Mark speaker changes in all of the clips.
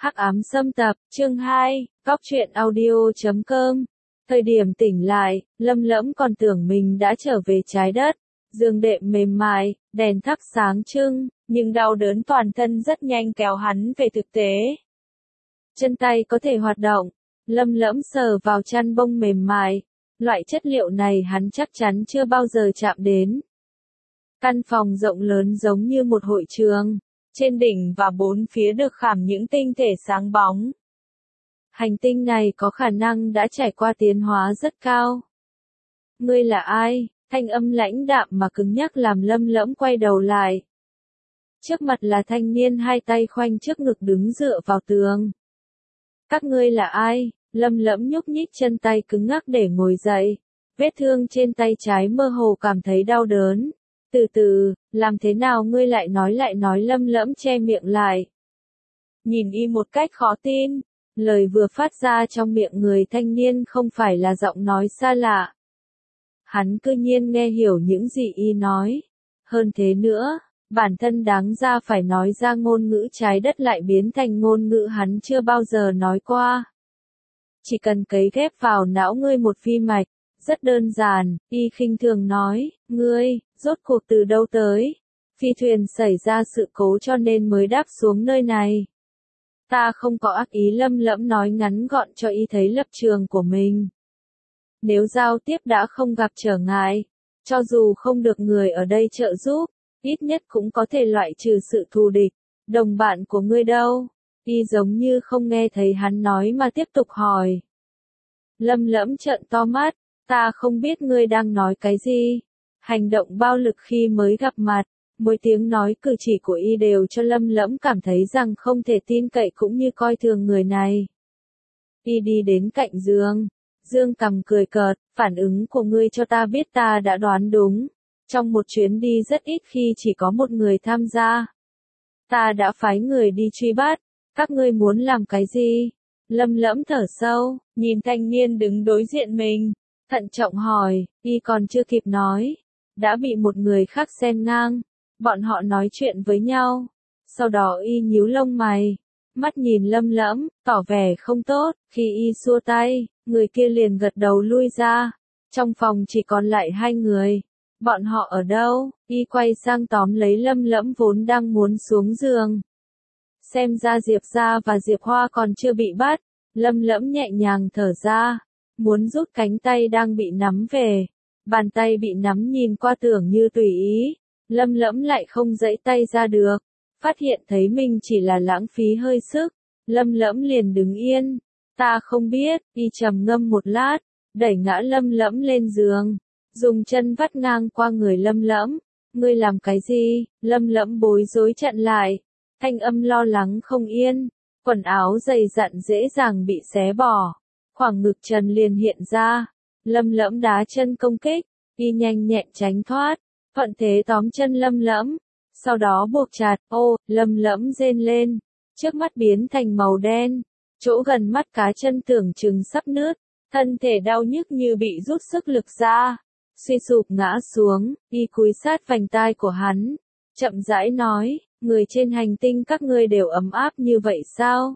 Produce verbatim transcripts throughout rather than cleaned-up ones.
Speaker 1: Hắc ám xâm tập, chương hai, góc truyện audio chấm com. Thời điểm tỉnh lại, Lâm Lẫm còn tưởng mình đã trở về trái đất. Giường đệm mềm mại, đèn thắp sáng trưng, nhưng đau đớn toàn thân rất nhanh kéo hắn về thực tế. Chân tay có thể hoạt động, Lâm Lẫm sờ vào chăn bông mềm mại. Loại chất liệu này hắn chắc chắn chưa bao giờ chạm đến. Căn phòng rộng lớn giống như một hội trường. Trên đỉnh và bốn phía được khảm những tinh thể sáng bóng. Hành tinh này có khả năng đã trải qua tiến hóa rất cao. Ngươi là ai? Thanh âm lãnh đạm mà cứng nhắc làm Lâm Lẫm quay đầu lại. Trước mặt là thanh niên hai tay khoanh trước ngực đứng dựa vào tường. Các ngươi là ai? Lâm Lẫm nhúc nhích chân tay cứng ngắc để ngồi dậy. Vết thương trên tay trái mơ hồ cảm thấy đau đớn. Từ từ, làm thế nào ngươi lại nói lại nói Lâm Lẫm che miệng lại. Nhìn y một cách khó tin, lời vừa phát ra trong miệng người thanh niên không phải là giọng nói xa lạ. Hắn cư nhiên nghe hiểu những gì y nói. Hơn thế nữa, bản thân đáng ra phải nói ra ngôn ngữ trái đất lại biến thành ngôn ngữ hắn chưa bao giờ nói qua. Chỉ cần cấy ghép vào não ngươi một vi mạch. Rất đơn giản, y khinh thường nói, ngươi, rốt cuộc từ đâu tới? Phi thuyền xảy ra sự cố cho nên mới đáp xuống nơi này. Ta không có ác ý. Lâm Lẫm nói ngắn gọn cho y thấy lập trường của mình. Nếu giao tiếp đã không gặp trở ngại, cho dù không được người ở đây trợ giúp, ít nhất cũng có thể loại trừ sự thù địch. Đồng bạn của ngươi đâu? Y giống như không nghe thấy hắn nói mà tiếp tục hỏi. Lâm Lẫm trợn to mắt. Ta không biết ngươi đang nói cái gì. Hành động bao lực khi mới gặp mặt, mỗi tiếng nói cử chỉ của y đều cho Lâm Lẫm cảm thấy rằng không thể tin cậy cũng như coi thường người này. Y đi đến cạnh giường, Dương cằm cười cợt, phản ứng của ngươi cho ta biết ta đã đoán đúng. Trong một chuyến đi rất ít khi chỉ có một người tham gia. Ta đã phái người đi truy bắt, các ngươi muốn làm cái gì? Lâm Lẫm thở sâu, nhìn thanh niên đứng đối diện mình. Thận trọng hỏi, y còn chưa kịp nói, đã bị một người khác xen ngang, bọn họ nói chuyện với nhau, sau đó y nhíu lông mày, mắt nhìn Lâm Lẫm, tỏ vẻ không tốt, khi y xua tay, người kia liền gật đầu lui ra, trong phòng chỉ còn lại hai người, bọn họ ở đâu? Y quay sang tóm lấy Lâm Lẫm vốn đang muốn xuống giường. Xem ra Diệp Gia và Diệp Hoa còn chưa bị bắt, Lâm Lẫm nhẹ nhàng thở ra. Muốn rút cánh tay đang bị nắm về. Bàn tay bị nắm nhìn qua tưởng như tùy ý. Lâm Lẫm lại không giãy tay ra được. Phát hiện thấy mình chỉ là lãng phí hơi sức. Lâm Lẫm liền đứng yên. Ta không biết, y trầm ngâm một lát. Đẩy ngã Lâm Lẫm lên giường. Dùng chân vắt ngang qua người Lâm Lẫm. Ngươi làm cái gì? Lâm Lẫm bối rối chặn lại. Thanh âm lo lắng không yên. Quần áo dày dặn dễ dàng bị xé bỏ. Khoảng ngực trần liền hiện ra, Lâm Lẫm đá chân công kích, y nhanh nhẹn tránh thoát, thuận thế tóm chân Lâm Lẫm, sau đó buộc chặt, ô, Lâm Lẫm rên lên, trước mắt biến thành màu đen, chỗ gần mắt cá chân tưởng chừng sắp nứt, thân thể đau nhức như bị rút sức lực ra, suy sụp ngã xuống, y cúi sát vành tai của hắn, chậm rãi nói, người trên hành tinh các ngươi đều ấm áp như vậy sao?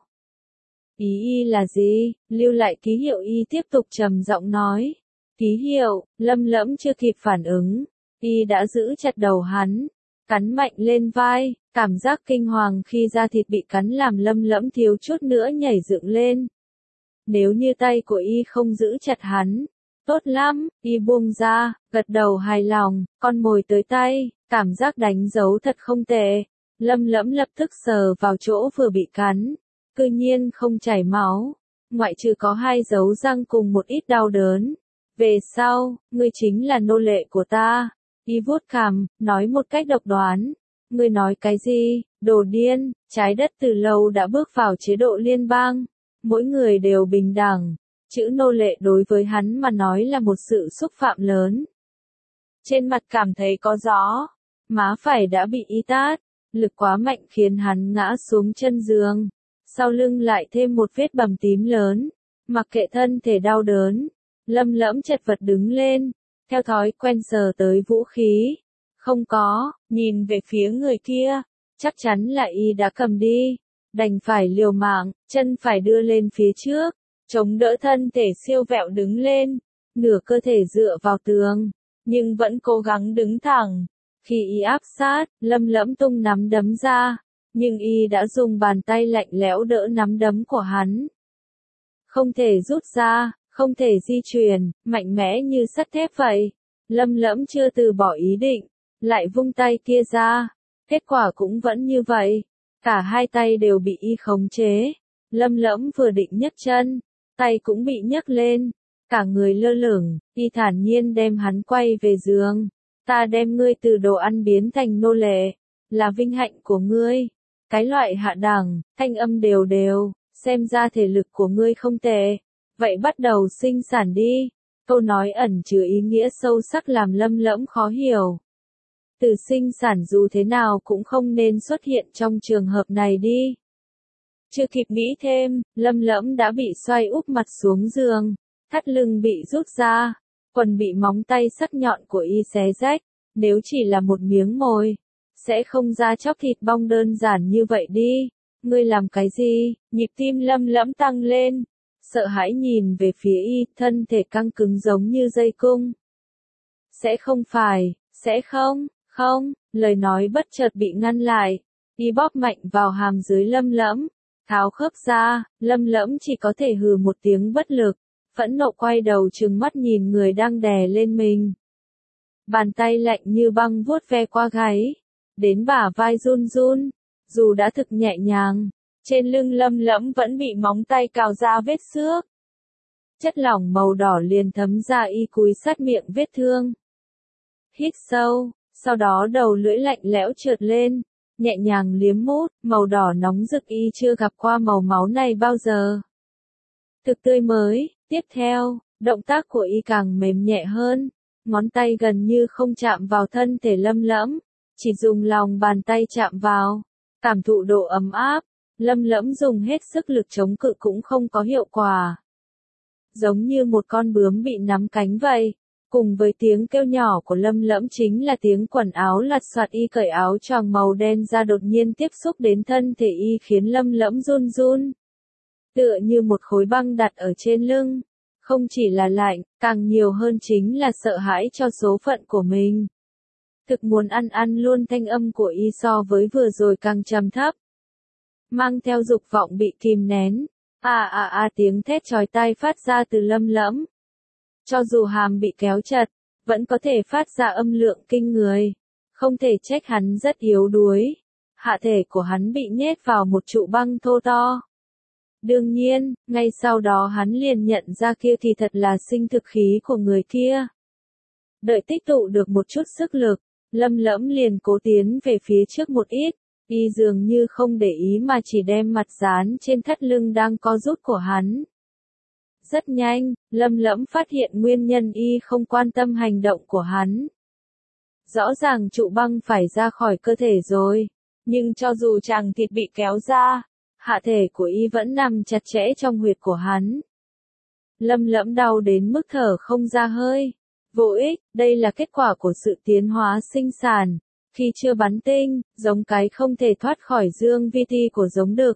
Speaker 1: Ý y là gì? Lưu lại ký hiệu. Y tiếp tục trầm giọng nói. Ký hiệu. Lâm Lẫm chưa kịp phản ứng. Y đã giữ chặt đầu hắn. Cắn mạnh lên vai. Cảm giác kinh hoàng khi da thịt bị cắn làm Lâm Lẫm thiếu chút nữa nhảy dựng lên. Nếu như tay của y không giữ chặt hắn. Tốt lắm. Y buông ra. Gật đầu hài lòng. Con mồi tới tay. Cảm giác đánh dấu thật không tệ. Lâm Lẫm lập tức sờ vào chỗ vừa bị cắn. Cư nhiên không chảy máu, ngoại trừ có hai dấu răng cùng một ít đau đớn. Về sau, ngươi chính là nô lệ của ta. Y vuốt cằm, nói một cách độc đoán. Ngươi nói cái gì? Đồ điên, trái đất từ lâu đã bước vào chế độ liên bang. Mỗi người đều bình đẳng. Chữ nô lệ đối với hắn mà nói là một sự xúc phạm lớn. Trên mặt cảm thấy có gió, má phải đã bị y tát, lực quá mạnh khiến hắn ngã xuống chân giường. Sau lưng lại thêm một vết bầm tím lớn, mặc kệ thân thể đau đớn, Lâm Lẫm chật vật đứng lên, theo thói quen sờ tới vũ khí, không có, nhìn về phía người kia, chắc chắn là y đã cầm đi, đành phải liều mạng, chân phải đưa lên phía trước, chống đỡ thân thể siêu vẹo đứng lên, nửa cơ thể dựa vào tường, nhưng vẫn cố gắng đứng thẳng. Khi y áp sát, Lâm Lẫm tung nắm đấm ra, nhưng y đã dùng bàn tay lạnh lẽo đỡ nắm đấm của hắn. Không thể rút ra, không thể di chuyển, mạnh mẽ như sắt thép vậy. Lâm Lẫm chưa từ bỏ ý định, lại vung tay kia ra, kết quả cũng vẫn như vậy. Cả hai tay đều bị y khống chế. Lâm Lẫm vừa định nhấc chân, tay cũng bị nhấc lên, cả người lơ lửng, y thản nhiên đem hắn quay về giường. Ta đem ngươi từ đồ ăn biến thành nô lệ, là vinh hạnh của ngươi. Cái loại hạ đẳng, thanh âm đều đều, xem ra thể lực của ngươi không tệ. Vậy bắt đầu sinh sản đi. Câu nói ẩn chứa ý nghĩa sâu sắc làm Lâm Lẫm khó hiểu. Từ sinh sản dù thế nào cũng không nên xuất hiện trong trường hợp này đi. Chưa kịp nghĩ thêm, Lâm Lẫm đã bị xoay úp mặt xuống giường, thắt lưng bị rút ra, quần bị móng tay sắc nhọn của y xé rách, nếu chỉ là một miếng mồi, sẽ không ra chóc thịt bong đơn giản như vậy đi. Ngươi làm cái gì? Nhịp tim Lâm Lẫm tăng lên, sợ hãi nhìn về phía y, thân thể căng cứng giống như dây cung. Sẽ không phải, sẽ không, không, lời nói bất chợt bị ngăn lại, y bóp mạnh vào hàm dưới Lâm Lẫm, tháo khớp ra, Lâm Lẫm chỉ có thể hừ một tiếng bất lực, phẫn nộ quay đầu trừng mắt nhìn người đang đè lên mình. Bàn tay lạnh như băng vuốt ve qua gáy, đến bả vai run run, dù đã thực nhẹ nhàng, trên lưng Lâm Lẫm vẫn bị móng tay cào ra vết xước. Chất lỏng màu đỏ liền thấm ra y cúi sát miệng vết thương. Hít sâu, sau đó đầu lưỡi lạnh lẽo trượt lên, nhẹ nhàng liếm mút, màu đỏ nóng rực y chưa gặp qua màu máu này bao giờ. Thực tươi mới, tiếp theo, động tác của y càng mềm nhẹ hơn, ngón tay gần như không chạm vào thân thể Lâm Lẫm, chỉ dùng lòng bàn tay chạm vào, cảm thụ độ ấm áp. Lâm Lẫm dùng hết sức lực chống cự cũng không có hiệu quả. Giống như một con bướm bị nắm cánh vậy. Cùng với tiếng kêu nhỏ của Lâm Lẫm chính là tiếng quần áo lặt soạt y cởi áo choàng màu đen ra đột nhiên tiếp xúc đến thân thể y khiến Lâm Lẫm run run. Tựa như một khối băng đặt ở trên lưng. Không chỉ là lạnh, càng nhiều hơn chính là sợ hãi cho số phận của mình. Thực muốn ăn ăn luôn thanh âm của y so với vừa rồi càng trầm thấp. Mang theo dục vọng bị kìm nén. À à à tiếng thét chói tai phát ra từ Lâm Lẫm. Cho dù hàm bị kéo chặt, vẫn có thể phát ra âm lượng kinh người. Không thể trách hắn rất yếu đuối. Hạ thể của hắn bị nhét vào một trụ băng thô to. Đương nhiên, ngay sau đó hắn liền nhận ra kia thì thật là sinh thực khí của người kia. Đợi tích tụ được một chút sức lực, Lâm Lẫm liền cố tiến về phía trước một ít. Y dường như không để ý mà chỉ đem mặt dán trên thắt lưng đang co rút của hắn. Rất nhanh, Lâm Lẫm phát hiện nguyên nhân y không quan tâm hành động của hắn. Rõ ràng trụ băng phải ra khỏi cơ thể rồi, nhưng cho dù chàng thịt bị kéo ra, hạ thể của y vẫn nằm chặt chẽ trong huyệt của hắn. Lâm Lẫm đau đến mức thở không ra hơi. Vô ích, đây là kết quả của sự tiến hóa sinh sản. Khi chưa bắn tinh, giống cái không thể thoát khỏi dương vi ti của giống đực.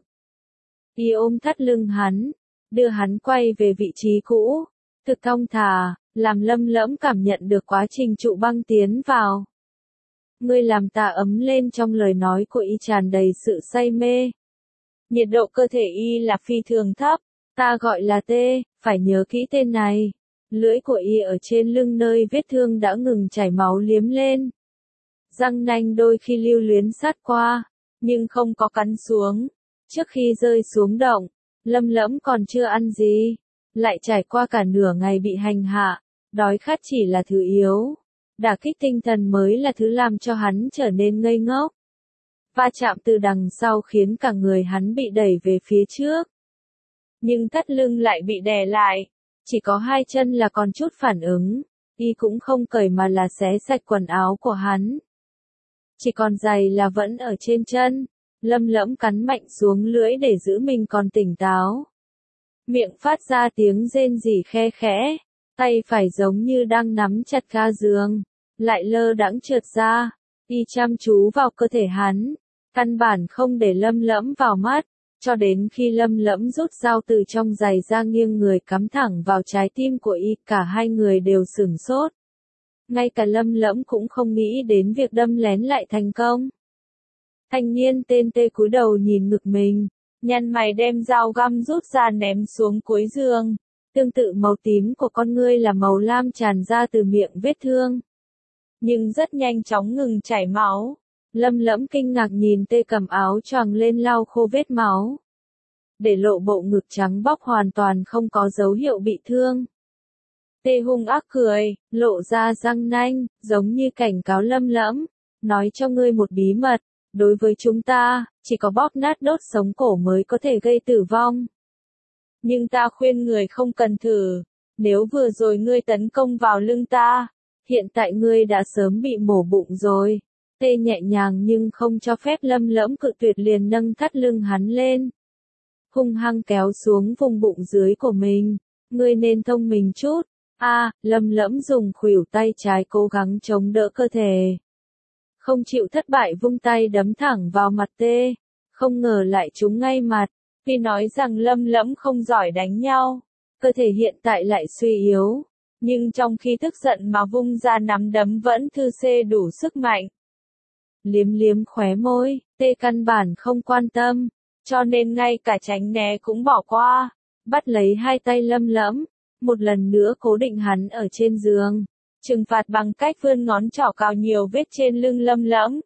Speaker 1: Y ôm thắt lưng hắn, đưa hắn quay về vị trí cũ, thực thong thả, làm Lâm Lẫm cảm nhận được quá trình trụ băng tiến vào. Ngươi làm ta ấm lên, trong lời nói của y tràn đầy sự say mê. Nhiệt độ cơ thể y là phi thường thấp, ta gọi là tê, phải nhớ kỹ tên này. Lưỡi của y ở trên lưng nơi vết thương đã ngừng chảy máu liếm lên. Răng nanh đôi khi lưu luyến sát qua, nhưng không có cắn xuống. Trước khi rơi xuống động, Lâm Lẫm còn chưa ăn gì, lại trải qua cả nửa ngày bị hành hạ, đói khát chỉ là thứ yếu. Đả kích tinh thần mới là thứ làm cho hắn trở nên ngây ngốc. Va chạm từ đằng sau khiến cả người hắn bị đẩy về phía trước. Nhưng thắt lưng lại bị đè lại, chỉ có hai chân là còn chút phản ứng, y cũng không cởi mà là xé sạch quần áo của hắn. Chỉ còn giày là vẫn ở trên chân. Lâm Lẫm cắn mạnh xuống lưỡi để giữ mình còn tỉnh táo. Miệng phát ra tiếng rên rỉ khe khẽ, tay phải giống như đang nắm chặt ga giường, lại lơ đãng trượt ra, y chăm chú vào cơ thể hắn, căn bản không để Lâm Lẫm vào mắt, cho đến khi Lâm Lẫm rút dao từ trong giày ra nghiêng người cắm thẳng vào trái tim của y, cả hai người đều sửng sốt. Ngay cả Lâm Lẫm cũng không nghĩ đến việc đâm lén lại thành công. Thanh niên tên Tê cúi đầu nhìn ngực mình, nhăn mày đem dao găm rút ra ném xuống cuối giường. Tương tự màu tím của con ngươi là màu lam tràn ra từ miệng vết thương. Nhưng rất nhanh chóng ngừng chảy máu. Lâm Lẫm kinh ngạc nhìn Tê cầm áo choàng lên lau khô vết máu. Để lộ bộ ngực trắng bóc hoàn toàn không có dấu hiệu bị thương. Tê hung ác cười, lộ ra răng nanh, giống như cảnh cáo Lâm Lẫm. Nói cho ngươi một bí mật, đối với chúng ta, chỉ có bóp nát đốt sống cổ mới có thể gây tử vong. Nhưng ta khuyên người không cần thử, nếu vừa rồi ngươi tấn công vào lưng ta, hiện tại ngươi đã sớm bị mổ bụng rồi. Tê nhẹ nhàng nhưng không cho phép Lâm Lẫm cự tuyệt, liền nâng thắt lưng hắn lên. Hung hăng kéo xuống vùng bụng dưới của mình, ngươi nên thông minh chút. A, à, Lâm Lẫm dùng khuỷu tay trái cố gắng chống đỡ cơ thể. Không chịu thất bại vung tay đấm thẳng vào mặt Tê, không ngờ lại trúng ngay mặt. Vì nói rằng Lâm Lẫm không giỏi đánh nhau, cơ thể hiện tại lại suy yếu, nhưng trong khi tức giận mà vung ra nắm đấm vẫn thư xê đủ sức mạnh. Liếm liếm khóe môi, Tê căn bản không quan tâm, cho nên ngay cả tránh né cũng bỏ qua, bắt lấy hai tay Lâm Lẫm, một lần nữa cố định hắn ở trên giường, trừng phạt bằng cách vươn ngón trỏ cào nhiều vết trên lưng Lâm Lẫm,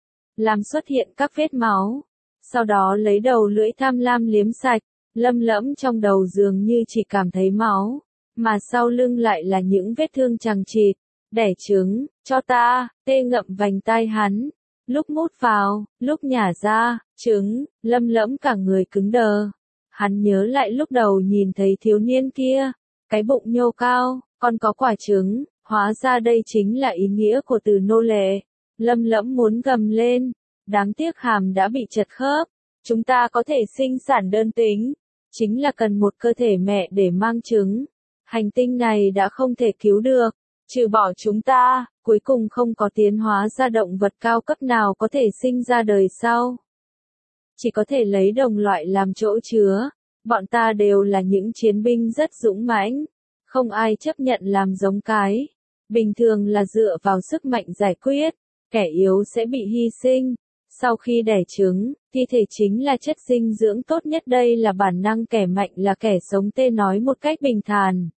Speaker 1: làm xuất hiện các vết máu. Sau đó lấy đầu lưỡi tham lam liếm sạch, Lâm Lẫm trong đầu dường như chỉ cảm thấy máu, mà sau lưng lại là những vết thương chằng chịt. Đẻ trứng, cho ta. Tê ngậm vành tai hắn, lúc mút vào, lúc nhả ra, trứng. Lâm Lẫm cả người cứng đờ. Hắn nhớ lại lúc đầu nhìn thấy thiếu niên kia, cái bụng nhô cao, còn có quả trứng, hóa ra đây chính là ý nghĩa của từ nô lệ. Lâm Lẫm muốn gầm lên, đáng tiếc hàm đã bị chật khớp. Chúng ta có thể sinh sản đơn tính, chính là cần một cơ thể mẹ để mang trứng. Hành tinh này đã không thể cứu được, trừ bỏ chúng ta, cuối cùng không có tiến hóa ra động vật cao cấp nào có thể sinh ra đời sau. Chỉ có thể lấy đồng loại làm chỗ chứa. Bọn ta đều là những chiến binh rất dũng mãnh, không ai chấp nhận làm giống cái. Bình thường là dựa vào sức mạnh giải quyết, kẻ yếu sẽ bị hy sinh. Sau khi đẻ trứng, thi thể chính là chất dinh dưỡng tốt nhất, đây là bản năng kẻ mạnh là kẻ sống. Tê nói một cách bình thản.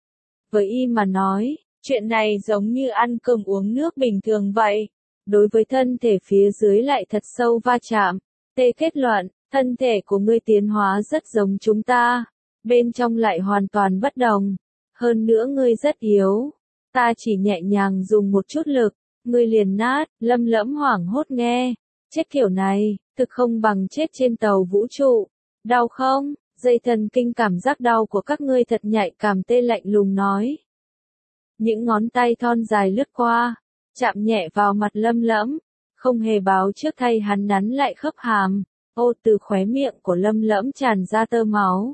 Speaker 1: Với y mà nói, chuyện này giống như ăn cơm uống nước bình thường vậy. Đối với thân thể phía dưới lại thật sâu va chạm. Tê kết luận, thân thể của ngươi tiến hóa rất giống chúng ta, bên trong lại hoàn toàn bất đồng. Hơn nữa ngươi rất yếu, ta chỉ nhẹ nhàng dùng một chút lực, ngươi liền nát. Lâm Lẫm hoảng hốt nghe. Chết kiểu này, thực không bằng chết trên tàu vũ trụ. Đau không? Dây thần kinh cảm giác đau của các ngươi thật nhạy cảm. Tê lạnh lùng nói. Những ngón tay thon dài lướt qua, chạm nhẹ vào mặt Lâm Lẫm, không hề báo trước thay hắn nắn lại khớp hàm. Ô, từ khóe miệng của Lâm Lẫm tràn ra tơ máu.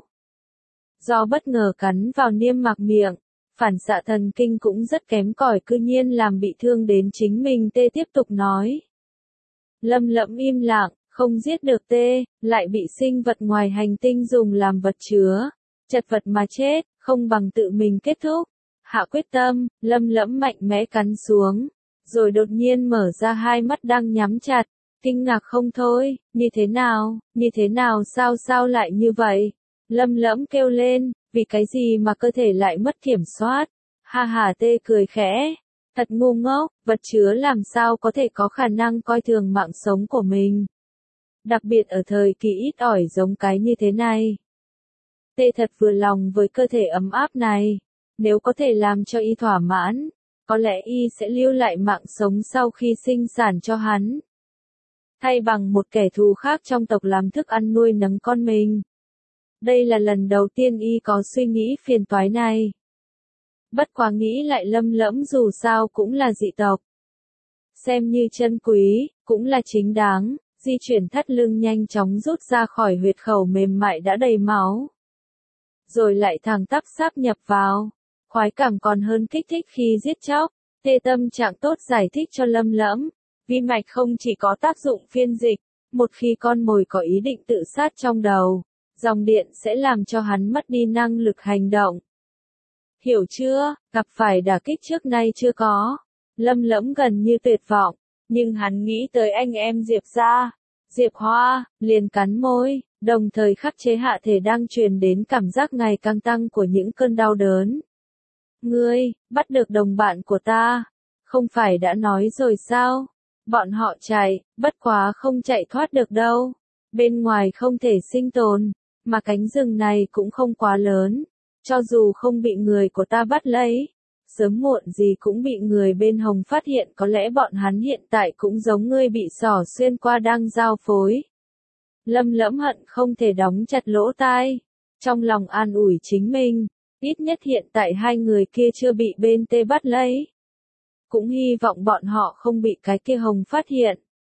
Speaker 1: Do bất ngờ cắn vào niêm mạc miệng, phản xạ thần kinh cũng rất kém cỏi, cư nhiên làm bị thương đến chính mình. Tê tiếp tục nói. Lâm Lẫm im lặng, không giết được Tê, lại bị sinh vật ngoài hành tinh dùng làm vật chứa, chật vật mà chết, không bằng tự mình kết thúc. Hạ quyết tâm, Lâm Lẫm mạnh mẽ cắn xuống, rồi đột nhiên mở ra hai mắt đang nhắm chặt, kinh ngạc không thôi. Như thế nào, như thế nào, sao sao lại như vậy? Lâm Lẫm kêu lên, vì cái gì mà cơ thể lại mất kiểm soát? Ha ha. Tê cười khẽ. Thật ngu ngốc, vật chứa làm sao có thể có khả năng coi thường mạng sống của mình. Đặc biệt ở thời kỳ ít ỏi giống cái như thế này. Tê thật vừa lòng với cơ thể ấm áp này. Nếu có thể làm cho y thỏa mãn, có lẽ y sẽ lưu lại mạng sống sau khi sinh sản cho hắn. Thay bằng một kẻ thù khác trong tộc làm thức ăn nuôi nấng con mình. Đây là lần đầu tiên y có suy nghĩ phiền toái này. Bất quá nghĩ lại Lâm Lẫm dù sao cũng là dị tộc. Xem như chân quý, cũng là chính đáng. Di chuyển thắt lưng nhanh chóng rút ra khỏi huyệt khẩu mềm mại đã đầy máu. Rồi lại thẳng tắp sáp nhập vào. Khoái cảm còn hơn kích thích khi giết chóc. Tê tâm trạng tốt giải thích cho Lâm Lẫm. Vi mạch không chỉ có tác dụng phiên dịch, Một khi con mồi có ý định tự sát trong đầu, dòng điện sẽ làm cho hắn mất đi năng lực hành động. Hiểu chưa, gặp phải đả kích trước nay chưa có. Lâm Lẫm gần như tuyệt vọng, nhưng hắn nghĩ tới anh em Diệp gia, Diệp Hoa, liền cắn môi, đồng thời khắc chế hạ thể đang truyền đến cảm giác ngày càng tăng của những cơn đau đớn. Ngươi, bắt được đồng bạn của ta, không phải đã nói rồi sao? Bọn họ chạy, bất quá không chạy thoát được đâu. Bên ngoài không thể sinh tồn, mà cánh rừng này cũng không quá lớn. Cho dù không bị người của ta bắt lấy, sớm muộn gì cũng bị người bên Hồng phát hiện, có lẽ bọn hắn hiện tại cũng giống ngươi bị xỏ xuyên qua đang giao phối. Lâm Lẫm hận không thể đóng chặt lỗ tai, trong lòng an ủi chính mình, ít nhất hiện tại hai người kia chưa bị bên tê bắt lấy. Cũng hy vọng bọn họ không bị cái kia Hồng phát hiện.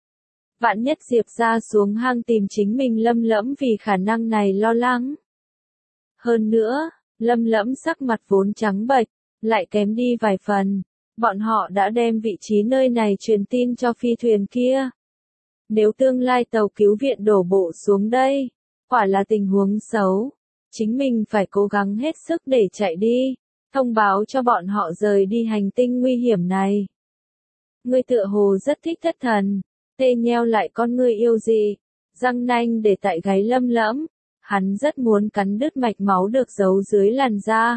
Speaker 1: Vạn nhất Diệp ra xuống hang tìm chính mình. Lâm Lẫm vì khả năng này lo lắng. Hơn nữa, Lâm Lẫm sắc mặt vốn trắng bệch, lại kém đi vài phần. Bọn họ đã đem vị trí nơi này truyền tin cho phi thuyền kia. Nếu tương lai tàu cứu viện đổ bộ xuống đây, quả là tình huống xấu. Chính mình phải cố gắng hết sức để chạy đi, thông báo cho bọn họ rời đi hành tinh nguy hiểm này. Ngươi tựa hồ rất thích thất thần, tê nheo lại con ngươi yêu gì, răng nanh để tại gáy Lâm Lẫm, hắn rất muốn cắn đứt mạch máu được giấu dưới làn da.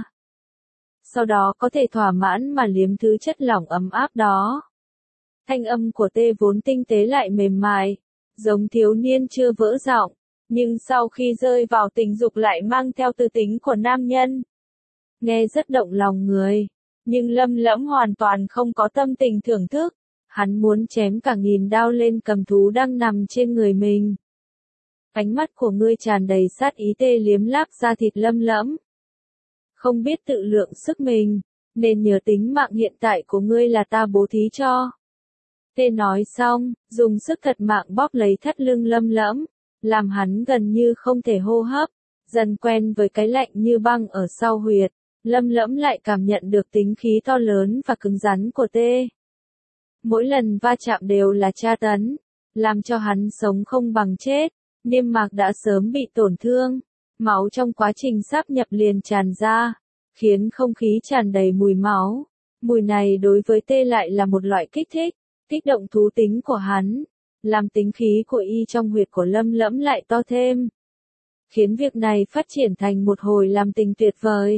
Speaker 1: Sau đó có thể thỏa mãn mà liếm thứ chất lỏng ấm áp đó. Thanh âm của tê vốn tinh tế lại mềm mại, giống thiếu niên chưa vỡ giọng, nhưng sau khi rơi vào tình dục lại mang theo tư tính của nam nhân. Nghe rất động lòng người, nhưng Lâm Lẫm hoàn toàn không có tâm tình thưởng thức, hắn muốn chém cả nghìn đao lên cầm thú đang nằm trên người mình. Ánh mắt của ngươi tràn đầy sát ý, tê liếm láp da thịt Lâm Lẫm. Không biết tự lượng sức mình, nên nhờ tính mạng hiện tại của ngươi là ta bố thí cho. Tê nói xong, dùng sức thật mạng bóp lấy thắt lưng Lâm Lẫm, làm hắn gần như không thể hô hấp, dần quen với cái lạnh như băng ở sau huyệt. Lâm Lẫm lại cảm nhận được tính khí to lớn và cứng rắn của tê. Mỗi lần va chạm đều là tra tấn, làm cho hắn sống không bằng chết, niêm mạc đã sớm bị tổn thương, máu trong quá trình sáp nhập liền tràn ra, khiến không khí tràn đầy mùi máu. Mùi này đối với tê lại là một loại kích thích, kích động thú tính của hắn, làm tính khí của y trong huyệt của Lâm Lẫm lại to thêm, khiến việc này phát triển thành một hồi làm tình tuyệt vời.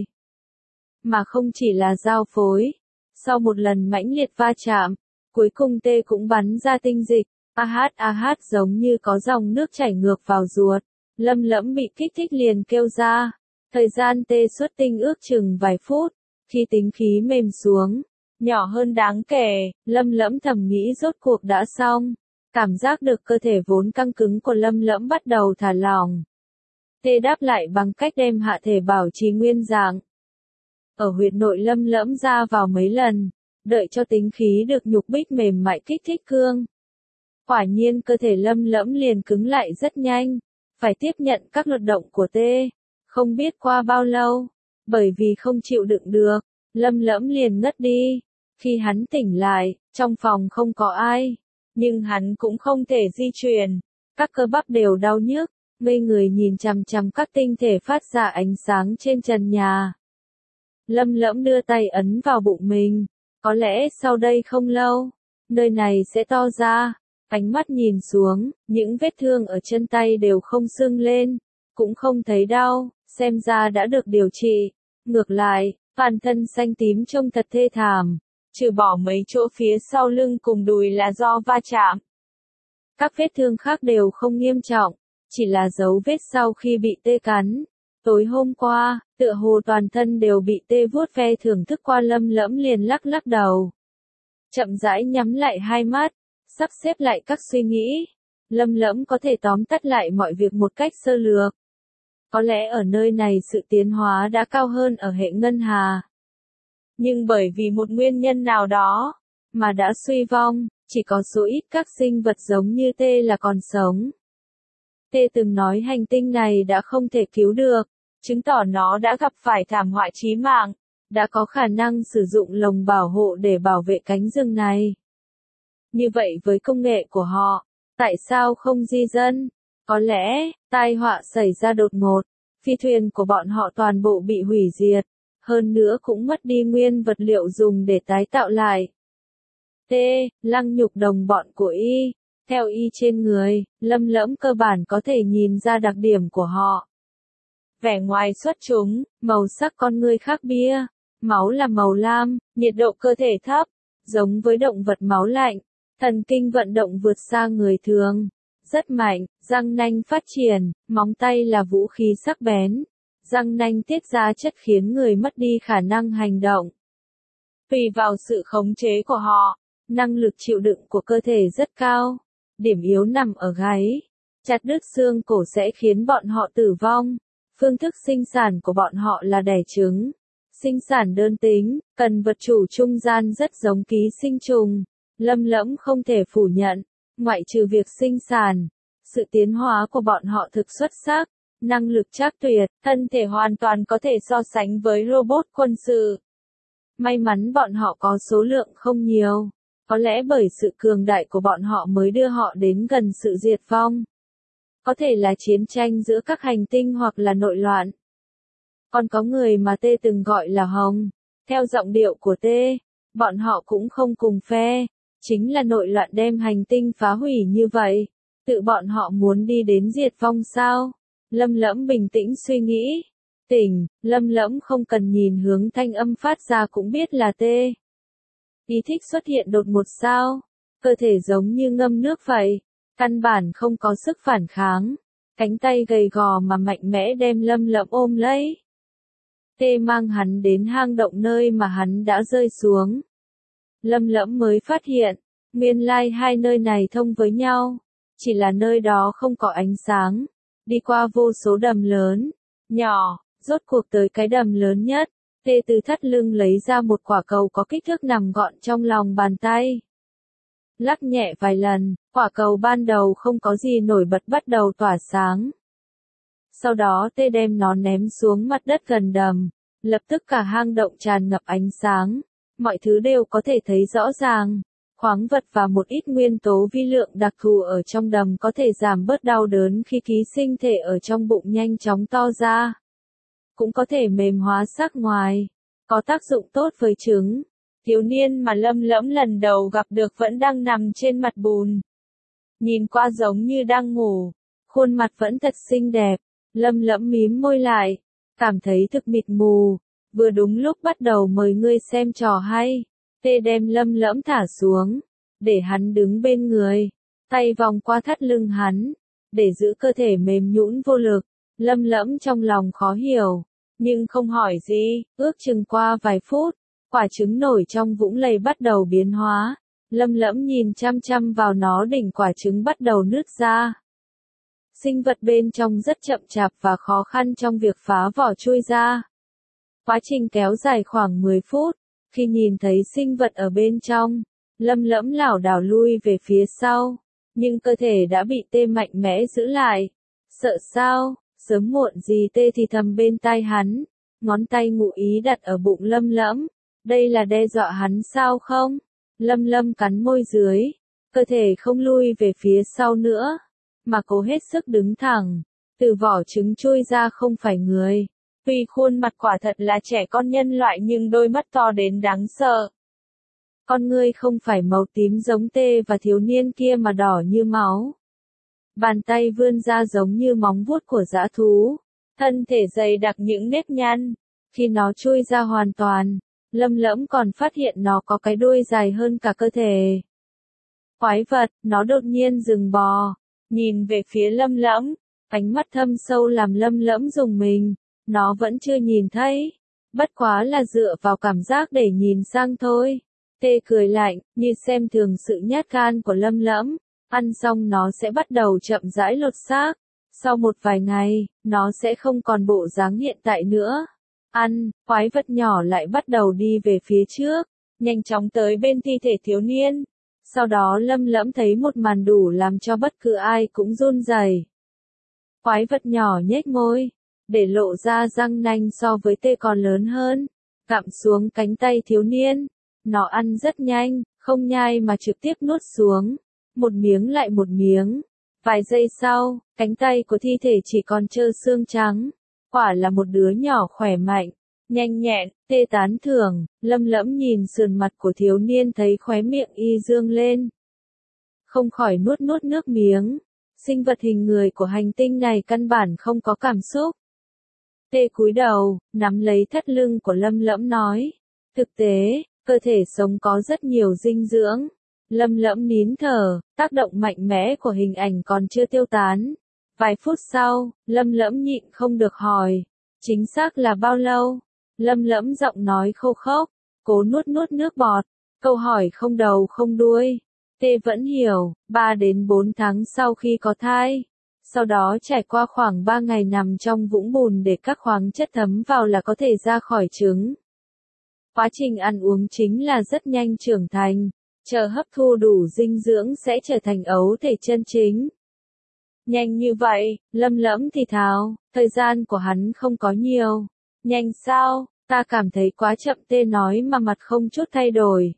Speaker 1: Mà không chỉ là giao phối, sau một lần mãnh liệt va chạm, cuối cùng tê cũng bắn ra tinh dịch, a hát a hát giống như có dòng nước chảy ngược vào ruột. Lâm Lẫm bị kích thích liền kêu ra, thời gian tê xuất tinh ước chừng vài phút, khi tính khí mềm xuống, nhỏ hơn đáng kể, Lâm Lẫm thầm nghĩ rốt cuộc đã xong, cảm giác được cơ thể vốn căng cứng của Lâm Lẫm bắt đầu thả lỏng. Tê đáp lại bằng cách đem hạ thể bảo trì nguyên dạng. Ở huyệt nội Lâm Lẫm ra vào mấy lần, đợi cho tính khí được nhục bích mềm mại kích thích cương. Quả nhiên cơ thể Lâm Lẫm liền cứng lại rất nhanh, phải tiếp nhận các luật động của tê. Không biết qua bao lâu, bởi vì không chịu đựng được, Lâm Lẫm liền ngất đi. Khi hắn tỉnh lại, trong phòng không có ai, nhưng hắn cũng không thể di chuyển, các cơ bắp đều đau nhức, ngây người nhìn chằm chằm các tinh thể phát ra ánh sáng trên trần nhà. Lâm Lẫm đưa tay ấn vào bụng mình, có lẽ sau đây không lâu, nơi này sẽ to ra. Ánh mắt nhìn xuống, những vết thương ở chân tay đều không sưng lên, cũng không thấy đau, xem ra đã được điều trị. Ngược lại, toàn thân xanh tím trông thật thê thảm, trừ bỏ mấy chỗ phía sau lưng cùng đùi là do va chạm. Các vết thương khác đều không nghiêm trọng, chỉ là dấu vết sau khi bị tê cắn. Tối hôm qua, tựa hồ toàn thân đều bị tê vuốt ve thưởng thức qua. Lâm Lẫm liền lắc lắc đầu, chậm rãi nhắm lại hai mắt, sắp xếp lại các suy nghĩ. Lâm Lẫm có thể tóm tắt lại mọi việc một cách sơ lược. Có lẽ ở nơi này sự tiến hóa đã cao hơn ở hệ ngân hà. Nhưng bởi vì một nguyên nhân nào đó, mà đã suy vong, chỉ có số ít các sinh vật giống như tê là còn sống. Tê từng nói hành tinh này đã không thể cứu được, chứng tỏ nó đã gặp phải thảm họa chí mạng, đã có khả năng sử dụng lồng bảo hộ để bảo vệ cánh rừng này. Như vậy với công nghệ của họ, Tại sao không di dân? Có lẽ, tai họa xảy ra đột ngột, phi thuyền của bọn họ toàn bộ bị hủy diệt, hơn nữa cũng mất đi nguyên vật liệu dùng để tái tạo lại. T. Lăng nhục đồng bọn của y. Theo y trên người, Lâm Lẫm cơ bản có thể nhìn ra đặc điểm của họ. Vẻ ngoài xuất chúng, màu sắc con ngươi khác bia, máu là màu lam, nhiệt độ cơ thể thấp, giống với động vật máu lạnh, thần kinh vận động vượt xa người thường, rất mạnh, răng nanh phát triển, móng tay là vũ khí sắc bén, răng nanh tiết ra chất khiến người mất đi khả năng hành động. Tùy vào sự khống chế của họ, năng lực chịu đựng của cơ thể rất cao, điểm yếu nằm ở gáy, chặt đứt xương cổ sẽ khiến bọn họ tử vong. Phương thức sinh sản của bọn họ là đẻ trứng, sinh sản đơn tính, cần vật chủ trung gian rất giống ký sinh trùng. Lâm Lẫm không thể phủ nhận, ngoại trừ việc sinh sản, sự tiến hóa của bọn họ thực xuất sắc, năng lực trác tuyệt, thân thể hoàn toàn có thể so sánh với robot quân sự. May mắn bọn họ có số lượng không nhiều, có lẽ bởi sự cường đại của bọn họ mới đưa họ đến gần sự diệt vong. Có thể là chiến tranh giữa các hành tinh hoặc là nội loạn. Còn có người mà T từng gọi là Hồng. Theo giọng điệu của T, bọn họ cũng không cùng phe. Chính là nội loạn đem hành tinh phá hủy như vậy. Tự bọn họ muốn đi đến diệt vong sao? Lâm Lẫm bình tĩnh suy nghĩ. Tỉnh, Lâm Lẫm không cần nhìn hướng thanh âm phát ra cũng biết là T. Ý thích xuất hiện đột ngột sao? Cơ thể giống như ngâm nước vậy. Căn bản không có sức phản kháng, cánh tay gầy gò mà mạnh mẽ đem Lâm Lẫm ôm lấy. Tê mang hắn đến hang động nơi mà hắn đã rơi xuống. Lâm Lẫm mới phát hiện, nguyên lai hai nơi này thông với nhau, chỉ là nơi đó không có ánh sáng, đi qua vô số đầm lớn, nhỏ, rốt cuộc tới cái đầm lớn nhất. Tê từ thắt lưng lấy ra một quả cầu có kích thước nằm gọn trong lòng bàn tay. Lắc nhẹ vài lần, quả cầu ban đầu không có gì nổi bật bắt đầu tỏa sáng. Sau đó Tê đem nó ném xuống mặt đất gần đầm, lập tức cả hang động tràn ngập ánh sáng, mọi thứ đều có thể thấy rõ ràng. Khoáng vật và một ít nguyên tố vi lượng đặc thù ở trong đầm có thể giảm bớt đau đớn khi ký sinh thể ở trong bụng nhanh chóng to ra. Cũng có thể mềm hóa xác ngoài, có tác dụng tốt với trứng. Thiếu niên mà Lâm Lẫm lần đầu gặp được vẫn đang nằm trên mặt bùn. Nhìn qua giống như đang ngủ, khuôn mặt vẫn thật xinh đẹp. Lâm Lẫm mím môi lại, cảm thấy thực mịt mù, vừa đúng lúc bắt đầu mời ngươi xem trò hay. Tê đem Lâm Lẫm thả xuống, để hắn đứng bên người, tay vòng qua thắt lưng hắn, để giữ cơ thể mềm nhũn vô lực. Lâm Lẫm trong lòng khó hiểu, nhưng không hỏi gì, ước chừng qua vài phút. Quả trứng nổi trong vũng lầy bắt đầu biến hóa, Lâm Lẫm nhìn chăm chăm vào nó, đỉnh quả trứng bắt đầu nứt ra. Sinh vật bên trong rất chậm chạp và khó khăn trong việc phá vỏ chui ra. Quá trình kéo dài khoảng mười phút, khi nhìn thấy sinh vật ở bên trong, Lâm Lẫm lảo đảo lui về phía sau, nhưng cơ thể đã bị Tê mạnh mẽ giữ lại. Sợ sao, sớm muộn gì Tê thì thầm bên tai hắn, ngón tay ngụ ý đặt ở bụng Lâm Lẫm. Đây là đe dọa hắn sao không? Lâm Lâm cắn môi dưới, cơ thể không lui về phía sau nữa, mà cố hết sức đứng thẳng. Từ vỏ trứng chui ra không phải người. Tuy khuôn mặt quả thật là trẻ con nhân loại nhưng đôi mắt to đến đáng sợ. Con ngươi không phải màu tím giống Tê và thiếu niên kia mà đỏ như máu. Bàn tay vươn ra giống như móng vuốt của dã thú. Thân thể dày đặc những nếp nhăn. Khi nó chui ra hoàn toàn, Lâm Lẫm còn phát hiện nó có cái đuôi dài hơn cả cơ thể. Quái vật, nó đột nhiên dừng bò, nhìn về phía Lâm Lẫm, ánh mắt thâm sâu làm Lâm Lẫm rùng mình. Nó vẫn chưa nhìn thấy, bất quá là dựa vào cảm giác để nhìn sang thôi. Tê cười lạnh, như xem thường sự nhát gan của Lâm Lẫm. Ăn xong nó sẽ bắt đầu chậm rãi lột xác. Sau một vài ngày, nó sẽ không còn bộ dáng hiện tại nữa. Ăn, quái vật nhỏ lại bắt đầu đi về phía trước, nhanh chóng tới bên thi thể thiếu niên. Sau đó Lâm Lẫm thấy một màn đủ làm cho bất cứ ai cũng run rẩy. Quái vật nhỏ nhếch môi, để lộ ra răng nanh so với Tê còn lớn hơn, gặm xuống cánh tay thiếu niên. Nó ăn rất nhanh, không nhai mà trực tiếp nuốt xuống. một miếng lại một miếng. Vài giây sau, cánh tay của thi thể chỉ còn trơ xương trắng. Quả là một đứa nhỏ khỏe mạnh, nhanh nhẹn. Tê tán thưởng, Lâm Lẫm nhìn sườn mặt của thiếu niên thấy khóe miệng y dương lên. Không khỏi nuốt nuốt nước miếng. Sinh vật hình người của hành tinh này căn bản không có cảm xúc. Tê cúi đầu, nắm lấy thắt lưng của Lâm Lẫm nói. Thực tế, cơ thể sống có rất nhiều dinh dưỡng. Lâm Lẫm nín thở, tác động mạnh mẽ của hình ảnh còn chưa tiêu tán. Vài phút sau, Lâm Lẫm nhịn không được hỏi. Chính xác là bao lâu? Lâm Lẫm giọng nói khô khốc, cố nuốt nuốt nước bọt. Câu hỏi không đầu không đuôi. Tê vẫn hiểu, ba đến bốn tháng sau khi có thai. Sau đó trải qua khoảng ba ngày nằm trong vũng bùn để các khoáng chất thấm vào là có thể ra khỏi trứng. Quá trình ăn uống chính là rất nhanh trưởng thành, chờ hấp thu đủ dinh dưỡng sẽ trở thành ấu thể chân chính. Nhanh như vậy, Lâm Lẫm thì thào, thời gian của hắn không có nhiều. Nhanh sao, ta cảm thấy quá chậm. Tê nói mà mặt không chút thay đổi.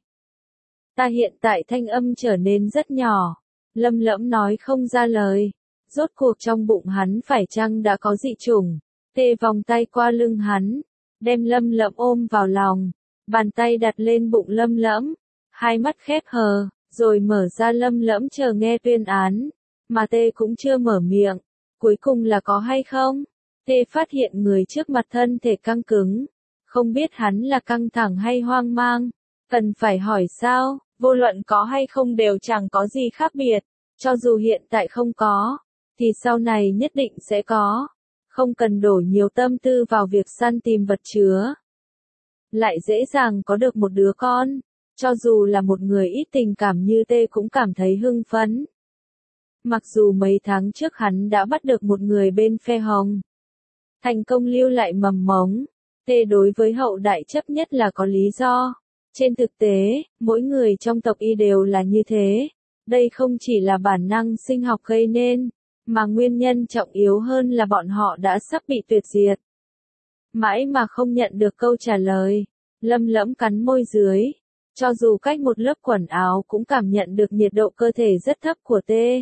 Speaker 1: Ta hiện tại thanh âm trở nên rất nhỏ. Lâm Lẫm nói không ra lời. Rốt cuộc trong bụng hắn phải chăng đã có dị chủng. Tê vòng tay qua lưng hắn, đem Lâm Lẫm ôm vào lòng, bàn tay đặt lên bụng Lâm Lẫm, hai mắt khép hờ, rồi mở ra. Lâm Lẫm chờ nghe tuyên án, mà Tê cũng chưa mở miệng. Cuối cùng là có hay không? Tê phát hiện người trước mặt thân thể căng cứng, không biết hắn là căng thẳng hay hoang mang. Cần phải hỏi sao? Vô luận có hay không đều chẳng có gì khác biệt. Cho dù hiện tại không có, thì sau này nhất định sẽ có. Không cần đổ nhiều tâm tư vào việc săn tìm vật chứa. Lại dễ dàng có được một đứa con. Cho dù là một người ít tình cảm như Tê cũng cảm thấy hưng phấn. Mặc dù mấy tháng trước hắn đã bắt được một người bên phe hồng. Thành công lưu lại mầm mống. Tê đối với hậu đại chấp nhất là có lý do. Trên thực tế, mỗi người trong tộc y đều là như thế. Đây không chỉ là bản năng sinh học gây nên, mà nguyên nhân trọng yếu hơn là bọn họ đã sắp bị tuyệt diệt. Mãi mà không nhận được câu trả lời, Lâm Lẫm cắn môi dưới. Cho dù cách một lớp quần áo cũng cảm nhận được nhiệt độ cơ thể rất thấp của Tê.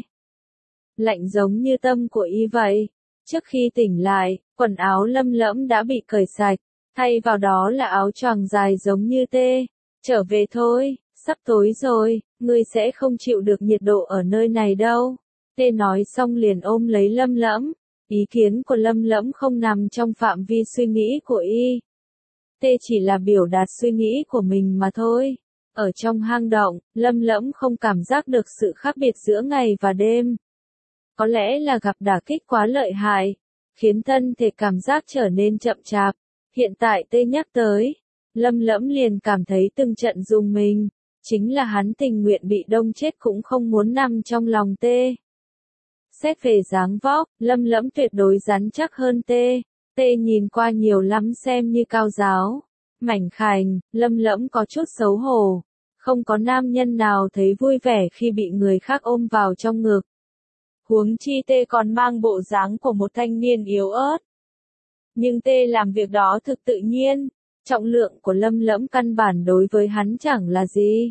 Speaker 1: Lạnh giống như tâm của y vậy. Trước khi tỉnh lại, quần áo Lâm Lẫm đã bị cởi sạch, thay vào đó là áo choàng dài giống như Tê. Trở về thôi, sắp tối rồi, ngươi sẽ không chịu được nhiệt độ ở nơi này đâu. Tê nói xong liền ôm lấy Lâm Lẫm. Ý kiến của Lâm Lẫm không nằm trong phạm vi suy nghĩ của y. Tê chỉ là biểu đạt suy nghĩ của mình mà thôi. Ở trong hang động, Lâm Lẫm không cảm giác được sự khác biệt giữa ngày và đêm. Có lẽ là gặp đả kích quá lợi hại, khiến thân thể cảm giác trở nên chậm chạp. Hiện tại Tê nhắc tới, Lâm Lẫm liền cảm thấy từng trận rùng mình. Chính là hắn tình nguyện bị đông chết cũng không muốn nằm trong lòng Tê. Xét về dáng vóc, Lâm Lẫm tuyệt đối rắn chắc hơn Tê. Tê nhìn qua nhiều lắm xem như cao giáo, mảnh khảnh. Lâm Lẫm có chút xấu hổ. Không có nam nhân nào thấy vui vẻ khi bị người khác ôm vào trong ngực. Huống chi Tê còn mang bộ dáng của một thanh niên yếu ớt. Nhưng Tê làm việc đó thực tự nhiên. Trọng lượng của Lâm Lẫm căn bản đối với hắn chẳng là gì.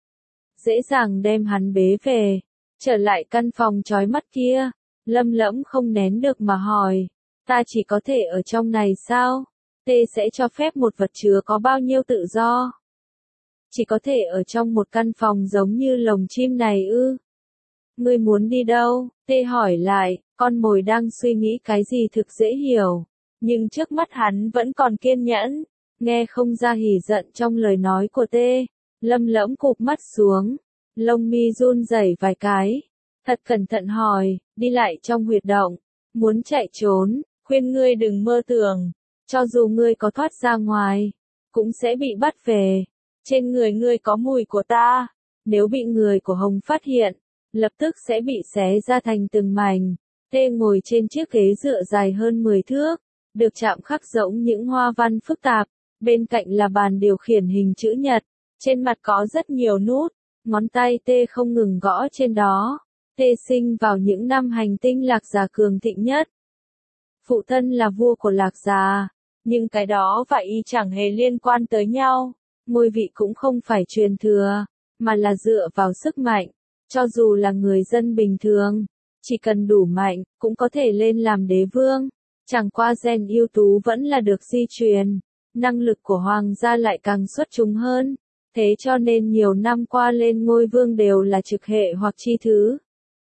Speaker 1: Dễ dàng đem hắn bế về. Trở lại căn phòng chói mắt kia, Lâm Lẫm không nén được mà hỏi. Ta chỉ có thể ở trong này sao? Tê sẽ cho phép một vật chứa có bao nhiêu tự do? Chỉ có thể ở trong một căn phòng giống như lồng chim này ư? Ngươi muốn đi đâu? Tê hỏi lại, con mồi đang suy nghĩ cái gì thực dễ hiểu. Nhưng trước mắt hắn vẫn còn kiên nhẫn. Nghe không ra hỉ giận trong lời nói của Tê. Lâm Lẫm cụp mắt xuống. Lông mi run rẩy vài cái. Thật cẩn thận hỏi, đi lại trong huyệt động. Muốn chạy trốn, khuyên ngươi đừng mơ tưởng. Cho dù ngươi có thoát ra ngoài, cũng sẽ bị bắt về. Trên người ngươi có mùi của ta. Nếu bị người của Hồng phát hiện, lập tức sẽ bị xé ra thành từng mảnh. Tê ngồi trên chiếc ghế dựa dài hơn mười thước. Được chạm khắc rỗng những hoa văn phức tạp. Bên cạnh là bàn điều khiển hình chữ nhật. Trên mặt có rất nhiều nút. Ngón tay Tê không ngừng gõ trên đó. Tê sinh vào những năm hành tinh Lạc Già cường thịnh nhất. Phụ thân là vua của Lạc Già. Nhưng cái đó và y chẳng hề liên quan tới nhau. Ngôi vị cũng không phải truyền thừa, mà là dựa vào sức mạnh. Cho dù là người dân bình thường, chỉ cần đủ mạnh, cũng có thể lên làm đế vương. Chẳng qua gen ưu tú vẫn là được di truyền, năng lực của hoàng gia lại càng xuất chúng hơn. Thế cho nên nhiều năm qua lên ngôi vương đều là trực hệ hoặc chi thứ.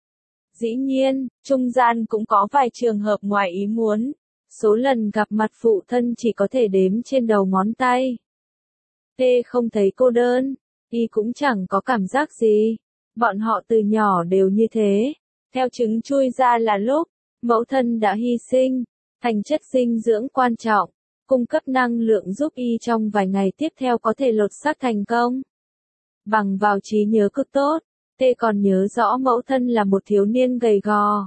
Speaker 1: Dĩ nhiên, trung gian cũng có vài trường hợp ngoài ý muốn. Số lần gặp mặt phụ thân chỉ có thể đếm trên đầu ngón tay. T không thấy cô đơn, Y cũng chẳng có cảm giác gì. Bọn họ từ nhỏ đều như thế. Theo trứng chui ra là lúc, mẫu thân đã hy sinh, thành chất dinh dưỡng quan trọng, cung cấp năng lượng giúp Y trong vài ngày tiếp theo có thể lột xác thành công. Bằng vào trí nhớ cực tốt, T còn nhớ rõ mẫu thân là một thiếu niên gầy gò.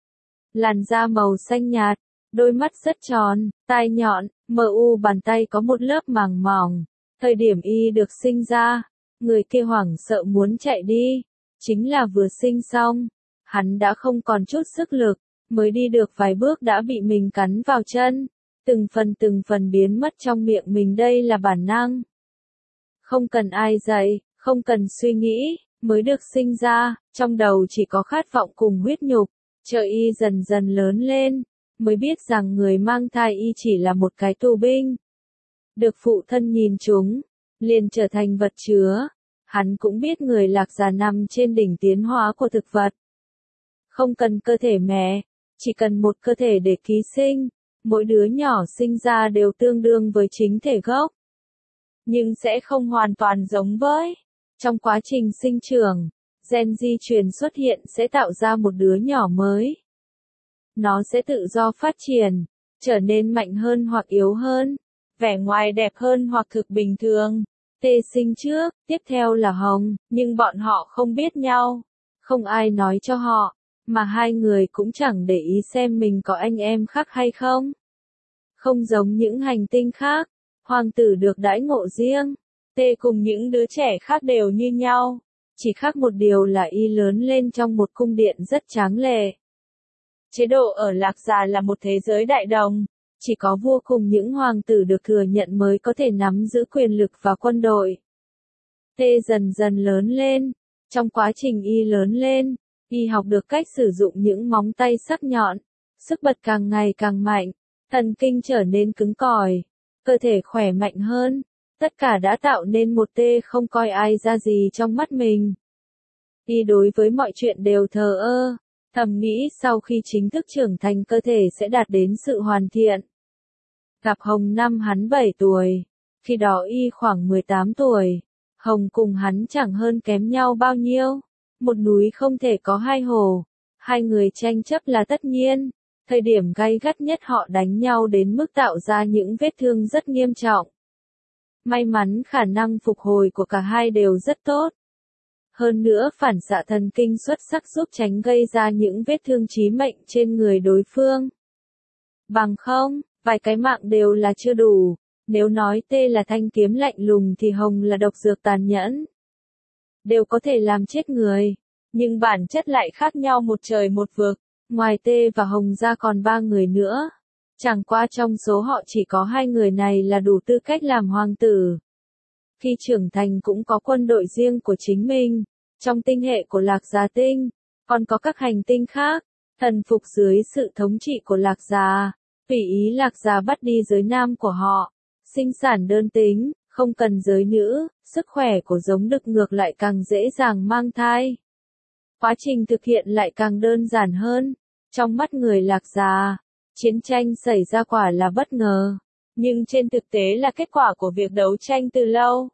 Speaker 1: Làn da màu xanh nhạt, đôi mắt rất tròn, tai nhọn, mờ u bàn tay có một lớp màng mỏng. Thời điểm Y được sinh ra, người kia hoảng sợ muốn chạy đi. Chính là vừa sinh xong, hắn đã không còn chút sức lực, mới đi được vài bước đã bị mình cắn vào chân. Từng phần từng phần biến mất trong miệng mình, đây là bản năng. Không cần ai dạy, không cần suy nghĩ, mới được sinh ra, trong đầu chỉ có khát vọng cùng huyết nhục. Chờ Y dần dần lớn lên, mới biết rằng người mang thai Y chỉ là một cái tù binh. Được phụ thân nhìn trúng, liền trở thành vật chứa. Hắn cũng biết người Lạc Già nằm trên đỉnh tiến hóa của thực vật. Không cần cơ thể mẹ, chỉ cần một cơ thể để ký sinh. Mỗi đứa nhỏ sinh ra đều tương đương với chính thể gốc. Nhưng sẽ không hoàn toàn giống với. Trong quá trình sinh trưởng, gen di truyền xuất hiện sẽ tạo ra một đứa nhỏ mới. Nó sẽ tự do phát triển, trở nên mạnh hơn hoặc yếu hơn, vẻ ngoài đẹp hơn hoặc thực bình thường. T sinh trước, tiếp theo là Hồng, nhưng bọn họ không biết nhau. Không ai nói cho họ, mà hai người cũng chẳng để ý xem mình có anh em khác hay không. Không giống những hành tinh khác, hoàng tử được đãi ngộ riêng. T cùng những đứa trẻ khác đều như nhau. Chỉ khác một điều là Y lớn lên trong một cung điện rất tráng lệ. Chế độ ở Lạc Già là một thế giới đại đồng. Chỉ có vua cùng những hoàng tử được thừa nhận mới có thể nắm giữ quyền lực và quân đội. T dần dần lớn lên. Trong quá trình Y lớn lên, Y học được cách sử dụng những móng tay sắc nhọn. Sức bật càng ngày càng mạnh. Thần kinh trở nên cứng cỏi. Cơ thể khỏe mạnh hơn. Tất cả đã tạo nên một T không coi ai ra gì trong mắt mình. Y đối với mọi chuyện đều thờ ơ. Thầm nghĩ sau khi chính thức trưởng thành cơ thể sẽ đạt đến sự hoàn thiện. Gặp Hồng năm hắn bảy tuổi, khi đó Y khoảng mười tám tuổi, Hồng cùng hắn chẳng hơn kém nhau bao nhiêu, một núi không thể có hai hồ, hai người tranh chấp là tất nhiên, thời điểm gay gắt nhất họ đánh nhau đến mức tạo ra những vết thương rất nghiêm trọng. May mắn khả năng phục hồi của cả hai đều rất tốt. Hơn nữa phản xạ thần kinh xuất sắc giúp tránh gây ra những vết thương chí mệnh trên người đối phương. Bằng không, vài cái mạng đều là chưa đủ. Nếu nói T là thanh kiếm lạnh lùng thì Hồng là độc dược tàn nhẫn. Đều có thể làm chết người, nhưng bản chất lại khác nhau một trời một vực. Ngoài T và Hồng ra còn ba người nữa. Chẳng qua trong số họ chỉ có hai người này là đủ tư cách làm hoàng tử. Khi trưởng thành cũng có quân đội riêng của chính mình. Trong tinh hệ của Lạc Già tinh, còn có các hành tinh khác, thần phục dưới sự thống trị của Lạc Già. Tùy ý Lạc Già bắt đi giới nam của họ. Sinh sản đơn tính, không cần giới nữ, sức khỏe của giống đực ngược lại càng dễ dàng mang thai. Quá trình thực hiện lại càng đơn giản hơn. Trong mắt người Lạc Già, chiến tranh xảy ra quả là bất ngờ, nhưng trên thực tế là kết quả của việc đấu tranh từ lâu.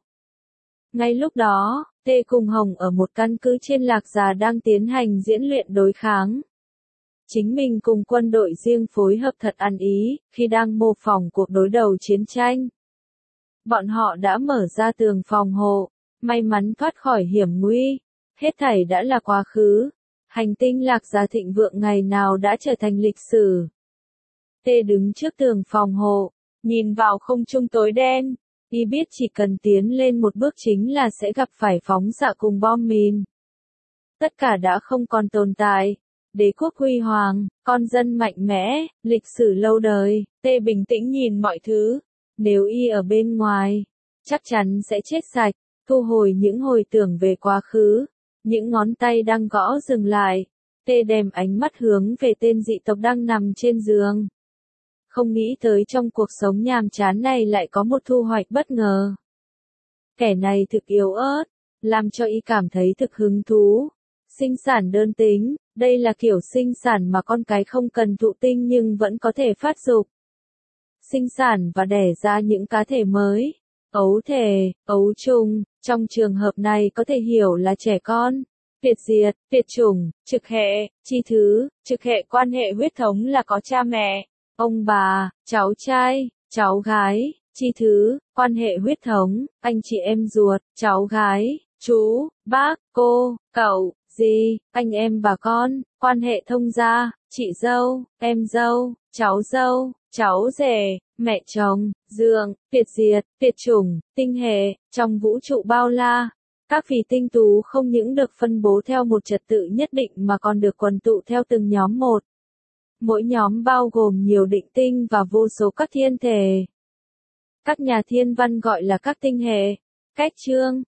Speaker 1: Ngay lúc đó, T cùng Hồng ở một căn cứ trên Lạc Già đang tiến hành diễn luyện đối kháng. Chính mình cùng quân đội riêng phối hợp thật ăn ý, khi đang mô phỏng cuộc đối đầu chiến tranh. Bọn họ đã mở ra tường phòng hộ, may mắn thoát khỏi hiểm nguy. Hết thảy đã là quá khứ. Hành tinh Lạc Già thịnh vượng ngày nào đã trở thành lịch sử. T đứng trước tường phòng hộ, nhìn vào không trung tối đen. Y biết chỉ cần tiến lên một bước chính là sẽ gặp phải phóng xạ cùng bom mìn. Tất cả đã không còn tồn tại. Đế quốc huy hoàng, con dân mạnh mẽ, lịch sử lâu đời. T bình tĩnh nhìn mọi thứ. Nếu Y ở bên ngoài, chắc chắn sẽ chết sạch, thu hồi những hồi tưởng về quá khứ. những ngón tay đang gõ dừng lại. Tê đem ánh mắt hướng về tên dị tộc đang nằm trên giường. Không nghĩ tới trong cuộc sống nhàm chán này lại có một thu hoạch bất ngờ. Kẻ này thực yếu ớt, làm cho y cảm thấy thực hứng thú. Sinh sản đơn tính, đây là kiểu sinh sản mà con cái không cần thụ tinh nhưng vẫn có thể phát dục. Sinh sản và đẻ ra những cá thể mới. Ấu thể, ấu trùng, trong trường hợp này có thể hiểu là trẻ con. Tuyệt diệt, tuyệt chủng, trực hệ, chi thứ, trực hệ quan hệ huyết thống là có cha mẹ, ông bà, cháu trai, cháu gái, chi thứ, quan hệ huyết thống, anh chị em ruột, cháu gái, chú, bác, cô, cậu, dì, anh em bà con, quan hệ thông gia, chị dâu, em dâu, cháu dâu, cháu rể, mẹ chồng, dượng, tuyệt diệt, tuyệt chủng, tinh hệ, trong vũ trụ bao la. Các vì tinh tú không những được phân bố theo một trật tự nhất định mà còn được quần tụ theo từng nhóm một. Mỗi nhóm bao gồm nhiều định tinh và vô số các thiên thể. Các nhà thiên văn gọi là các tinh hệ. Cách chương